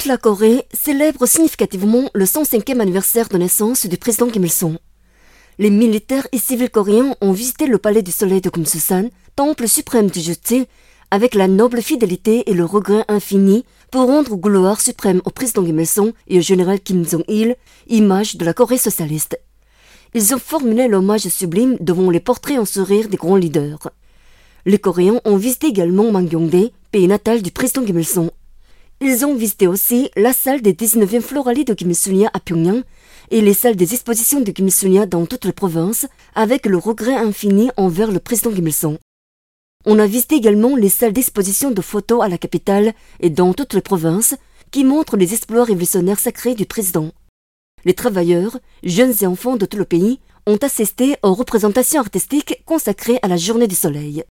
Toute la Corée célèbre significativement le 105e anniversaire de naissance du président Kim Il-sung. Les militaires et civils coréens ont visité le palais du soleil de Kumsusan, temple suprême du justice, avec la noble fidélité et le regret infini pour rendre gloire suprême au président Kim Il-sung et au général Kim Jong-il, image de la Corée socialiste. Ils ont formulé l'hommage sublime devant les portraits en sourire des grands leaders. Les Coréens ont visité également Mangyongdae, pays natal du président Kim Il-sung. Ils ont visité aussi la salle des 19e Floralies de Kim Il-sung à Pyongyang et les salles des expositions de Kim Il-sung dans toutes les provinces, avec le regret infini envers le président Kim Il-sung. On a visité également les salles d'exposition de photos à la capitale et dans toutes les provinces, qui montrent les exploits révolutionnaires sacrés du président. Les travailleurs, jeunes et enfants de tout le pays ont assisté aux représentations artistiques consacrées à la Journée du Soleil.